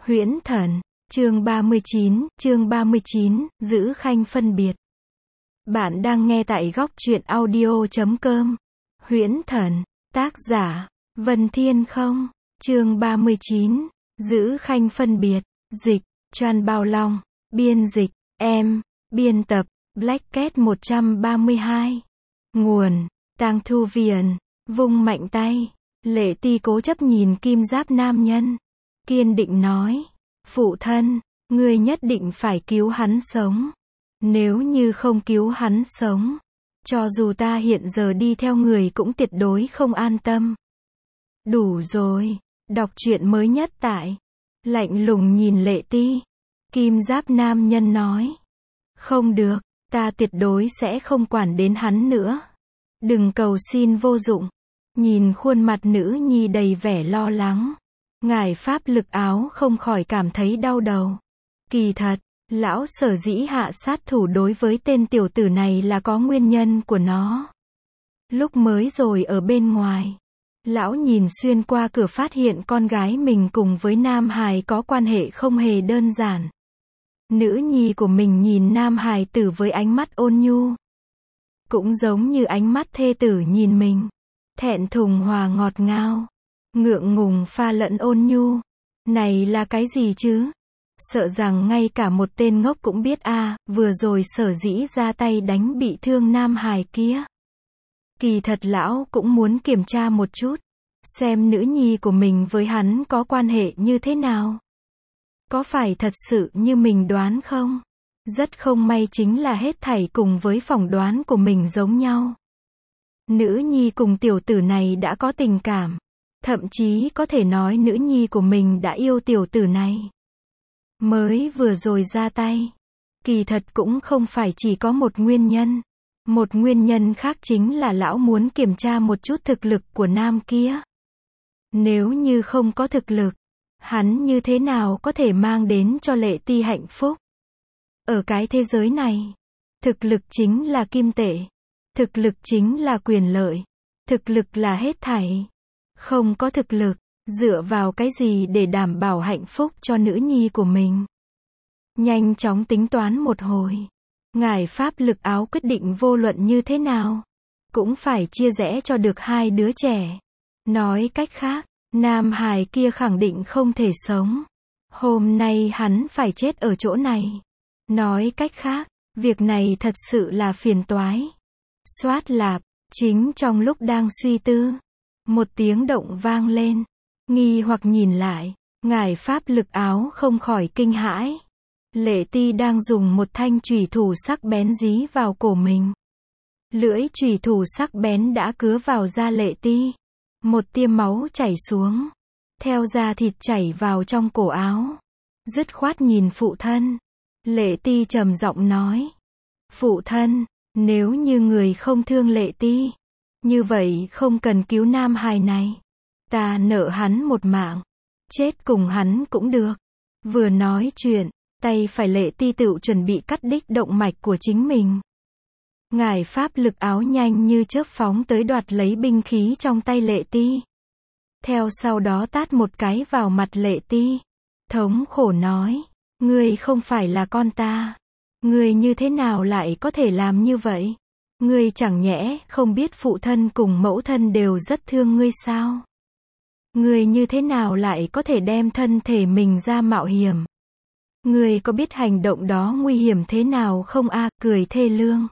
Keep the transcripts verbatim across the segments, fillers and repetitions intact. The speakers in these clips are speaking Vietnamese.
Huyễn Thần, chương ba mươi chín, chương ba mươi chín, giữ khanh phân biệt. Bạn đang nghe tại góc truyện audio chấm com. Huyễn Thần, tác giả, Vân Thiên Không, chương ba mươi chín, giữ khanh phân biệt, dịch, Tran Bao Long, biên dịch, em, biên tập, Black Cat một trăm ba mươi hai. Nguồn, Tang Thu Viền, vung mạnh tay, Lệ Ti cố chấp nhìn kim giáp nam nhân, kiên định nói, phụ thân, ngươi nhất định phải cứu hắn sống. Nếu như không cứu hắn sống, cho dù ta hiện giờ đi theo người cũng tuyệt đối không an tâm. Đủ rồi, đọc truyện mới nhất tại, lạnh lùng nhìn Lệ Ti. Kim giáp nam nhân nói, không được, ta tuyệt đối sẽ không quản đến hắn nữa. Đừng cầu xin vô dụng. Nhìn khuôn mặt nữ nhi đầy vẻ lo lắng, ngài pháp lực áo không khỏi cảm thấy đau đầu. Kỳ thật, lão sở dĩ hạ sát thủ đối với tên tiểu tử này là có nguyên nhân của nó. Lúc mới rồi ở bên ngoài, lão nhìn xuyên qua cửa phát hiện con gái mình cùng với Nam Hải có quan hệ không hề đơn giản. Nữ nhi của mình nhìn Nam Hải tử với ánh mắt ôn nhu, cũng giống như ánh mắt thê tử nhìn mình. Thẹn thùng hòa ngọt ngào, ngượng ngùng pha lẫn ôn nhu. Này là cái gì chứ? Sợ rằng ngay cả một tên ngốc cũng biết a, à, vừa rồi sở dĩ ra tay đánh bị thương Nam Hải kia. Kỳ thật lão cũng muốn kiểm tra một chút, xem nữ nhi của mình với hắn có quan hệ như thế nào. Có phải thật sự như mình đoán không? Rất không may chính là hết thảy cùng với phỏng đoán của mình giống nhau. Nữ nhi cùng tiểu tử này đã có tình cảm. Thậm chí có thể nói nữ nhi của mình đã yêu tiểu tử này. Mới vừa rồi ra tay. Kỳ thật cũng không phải chỉ có một nguyên nhân. Một nguyên nhân khác chính là lão muốn kiểm tra một chút thực lực của nam kia. Nếu như không có thực lực, hắn như thế nào có thể mang đến cho Lệ Ti hạnh phúc? Ở cái thế giới này, thực lực chính là kim tệ. Thực lực chính là quyền lợi. Thực lực là hết thảy. Không có thực lực, dựa vào cái gì để đảm bảo hạnh phúc cho nữ nhi của mình? Nhanh chóng tính toán một hồi. Ngài pháp lực áo quyết định vô luận như thế nào, cũng phải chia rẽ cho được hai đứa trẻ. Nói cách khác, Nam Hải kia khẳng định không thể sống. Hôm nay hắn phải chết ở chỗ này. Nói cách khác, việc này thật sự là phiền toái. Xoát lạp, chính trong lúc đang suy tư, một tiếng động vang lên. Nghi hoặc nhìn lại, ngài pháp lực áo không khỏi kinh hãi. Lệ Ti đang dùng một thanh chùy thủ sắc bén dí vào cổ mình. Lưỡi chùy thủ sắc bén đã cứa vào da Lệ Ti. Một tia máu chảy xuống, theo da thịt chảy vào trong cổ áo. Dứt khoát nhìn phụ thân. Lệ Ti trầm giọng nói, phụ thân, nếu như người không thương Lệ Ti, như vậy không cần cứu Nam Hải này. Ta nợ hắn một mạng, chết cùng hắn cũng được. Vừa nói chuyện, tay phải Lệ Ti tự chuẩn bị cắt đích động mạch của chính mình. Ngài pháp lực áo nhanh như chớp phóng tới đoạt lấy binh khí trong tay Lệ Ti. Theo sau đó tát một cái vào mặt Lệ Ti. Thống khổ nói, ngươi không phải là con ta. Ngươi như thế nào lại có thể làm như vậy? Ngươi chẳng nhẽ không biết phụ thân cùng mẫu thân đều rất thương ngươi sao? Ngươi như thế nào lại có thể đem thân thể mình ra mạo hiểm? Ngươi có biết hành động đó nguy hiểm thế nào không a? À, cười thê lương.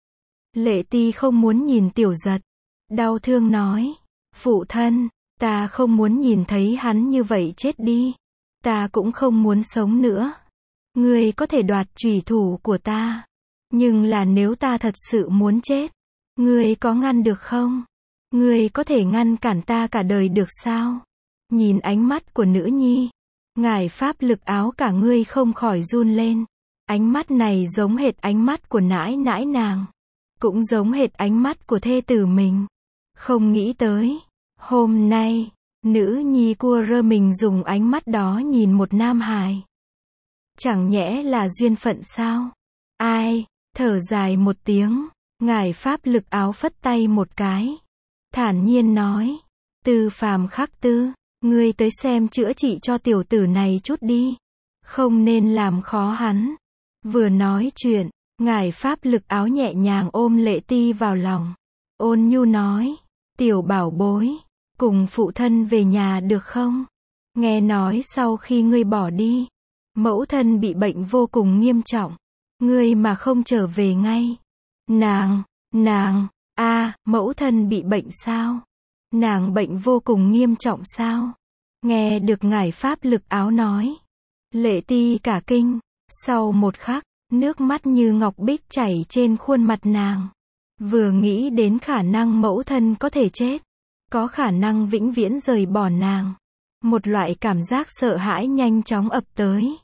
Lệ Ti không muốn nhìn Tiểu Giật. Đau thương nói, phụ thân, ta không muốn nhìn thấy hắn như vậy chết đi. Ta cũng không muốn sống nữa. Ngươi có thể đoạt chùy thủ của ta. Nhưng là nếu ta thật sự muốn chết, ngươi có ngăn được không? Ngươi có thể ngăn cản ta cả đời được sao? Nhìn ánh mắt của nữ nhi, ngài pháp lực áo cả ngươi không khỏi run lên. Ánh mắt này giống hệt ánh mắt của nãi nãi nàng. Cũng giống hệt ánh mắt của thê tử mình. Không nghĩ tới, hôm nay, nữ nhi cua rơ mình dùng ánh mắt đó nhìn một Nam Hải. Chẳng nhẽ là duyên phận sao? Ai? Thở dài một tiếng, ngài pháp lực áo phất tay một cái. Thản nhiên nói, tư phàm khắc tư, Ngươi tới xem chữa trị cho tiểu tử này chút đi. Không nên làm khó hắn. Vừa nói chuyện, ngài pháp lực áo nhẹ nhàng ôm Lệ Ti vào lòng. Ôn nhu nói, tiểu bảo bối, cùng phụ thân về nhà được không? Nghe nói sau khi ngươi bỏ đi, mẫu thân bị bệnh vô cùng nghiêm trọng. Ngươi mà không trở về ngay. Nàng, nàng, a, mẫu thân bị bệnh sao? Nàng bệnh vô cùng nghiêm trọng sao? Nghe được ngài pháp lực áo nói. Lệ Ti cả kinh. Sau một khắc, nước mắt như ngọc bích chảy trên khuôn mặt nàng. Vừa nghĩ đến khả năng mẫu thân có thể chết, có khả năng vĩnh viễn rời bỏ nàng, một loại cảm giác sợ hãi nhanh chóng ập tới.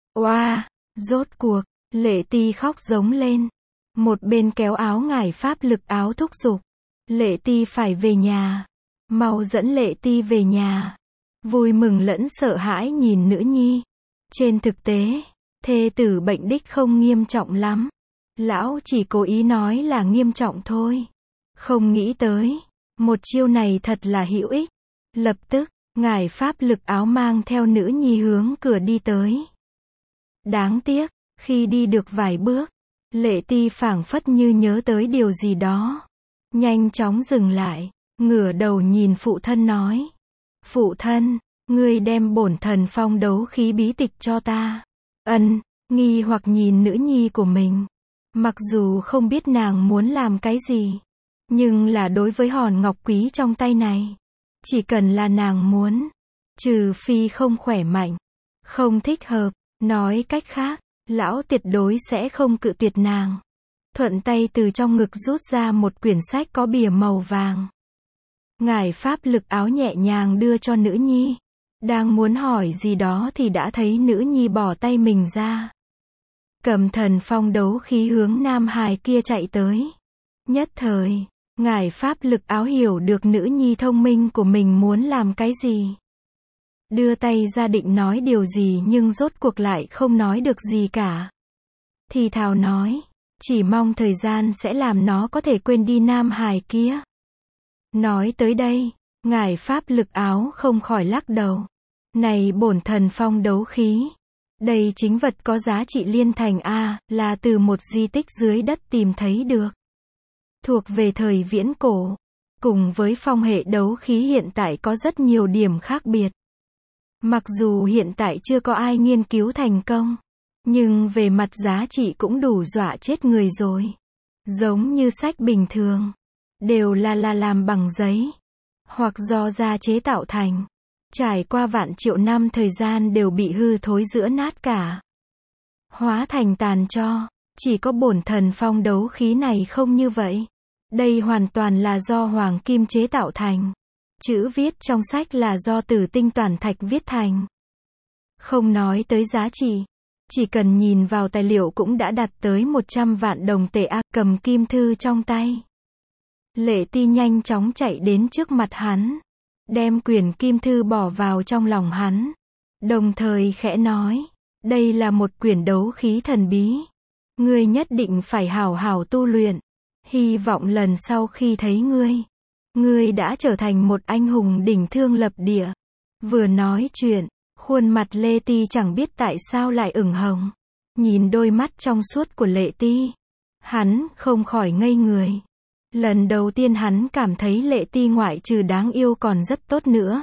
Oa, rốt cuộc, Lệ Ti khóc giống lên. Một bên kéo áo ngải pháp lực áo thúc giục. Lệ Ti phải về nhà. Mau dẫn Lệ Ti về nhà. Vui mừng lẫn sợ hãi nhìn nữ nhi. Trên thực tế, thê tử bệnh đích không nghiêm trọng lắm. Lão chỉ cố ý nói là nghiêm trọng thôi. Không nghĩ tới, một chiêu này thật là hữu ích. Lập tức, ngải pháp lực áo mang theo nữ nhi hướng cửa đi tới. Đáng tiếc, khi đi được vài bước, Lệ Ti phảng phất như nhớ tới điều gì đó. Nhanh chóng dừng lại, ngửa đầu nhìn phụ thân nói. Phụ thân, ngươi đem bổn thần phong đấu khí bí tịch cho ta. Ân, nghi hoặc nhìn nữ nhi của mình. Mặc dù không biết nàng muốn làm cái gì, nhưng là đối với hòn ngọc quý trong tay này, chỉ cần là nàng muốn, trừ phi không khỏe mạnh, không thích hợp, nói cách khác, lão tuyệt đối sẽ không cự tuyệt nàng. Thuận tay từ trong ngực rút ra một quyển sách có bìa màu vàng. Ngải pháp lực áo nhẹ nhàng đưa cho nữ nhi. Đang muốn hỏi gì đó thì đã thấy nữ nhi bỏ tay mình ra. Cầm thần phong đấu khí hướng nam hài kia chạy tới. Nhất thời, ngải pháp lực áo hiểu được nữ nhi thông minh của mình muốn làm cái gì. Đưa tay ra định nói điều gì nhưng rốt cuộc lại không nói được gì cả. Thì thào nói, chỉ mong thời gian sẽ làm nó có thể quên đi nam hài kia. Nói tới đây, ngải pháp lực áo không khỏi lắc đầu. Này bổn thần phong đấu khí. Đây chính vật có giá trị liên thành A, là từ một di tích dưới đất tìm thấy được. Thuộc về thời viễn cổ. Cùng với phong hệ đấu khí hiện tại có rất nhiều điểm khác biệt. Mặc dù hiện tại chưa có ai nghiên cứu thành công, nhưng về mặt giá trị cũng đủ dọa chết người rồi. Giống như sách bình thường, đều là là làm bằng giấy, hoặc do da chế tạo thành. Trải qua vạn triệu năm thời gian đều bị hư thối rữa nát cả. Hóa thành tàn tro, chỉ có bổn thần phong đấu khí này không như vậy. Đây hoàn toàn là do hoàng kim chế tạo thành. Chữ viết trong sách là do tử tinh toàn thạch viết thành. Không nói tới giá trị, chỉ cần nhìn vào tài liệu cũng đã đạt tới một trăm vạn đồng tệ a. Cầm kim thư trong tay. Lệ Ti nhanh chóng chạy đến trước mặt hắn, đem quyển kim thư bỏ vào trong lòng hắn, đồng thời khẽ nói, đây là một quyển đấu khí thần bí. Ngươi nhất định phải hảo hảo tu luyện. Hy vọng lần sau khi thấy ngươi, ngươi đã trở thành một anh hùng đỉnh thương lập địa. Vừa nói chuyện, khuôn mặt Lệ Ti chẳng biết tại sao lại ửng hồng. Nhìn đôi mắt trong suốt của Lệ Ti, hắn không khỏi ngây người. Lần đầu tiên hắn cảm thấy Lệ Ti ngoại trừ đáng yêu còn rất tốt nữa.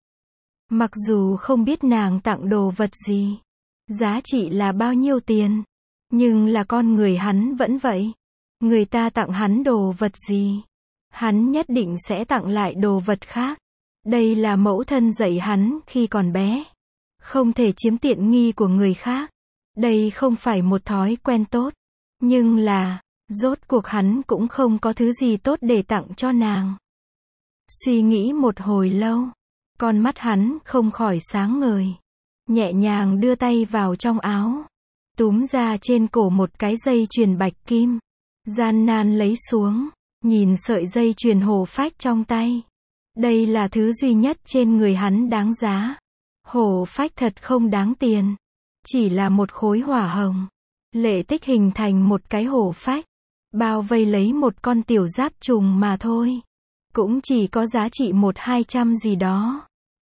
Mặc dù không biết nàng tặng đồ vật gì, giá trị là bao nhiêu tiền, nhưng là con người hắn vẫn vậy. Người ta tặng hắn đồ vật gì, hắn nhất định sẽ tặng lại đồ vật khác. Đây là mẫu thân dạy hắn khi còn bé. Không thể chiếm tiện nghi của người khác. Đây không phải một thói quen tốt. Nhưng là, rốt cuộc hắn cũng không có thứ gì tốt để tặng cho nàng. Suy nghĩ một hồi lâu, con mắt hắn không khỏi sáng ngời. Nhẹ nhàng đưa tay vào trong áo, túm ra trên cổ một cái dây chuyền bạch kim. Gian nan lấy xuống, nhìn sợi dây chuyền hổ phách trong tay. Đây là thứ duy nhất trên người hắn đáng giá. Hổ phách thật không đáng tiền, chỉ là một khối hỏa hồng. Lệ tích hình thành một cái hổ phách, bao vây lấy một con tiểu giáp trùng mà thôi. Cũng chỉ có giá trị một hai trăm gì đó.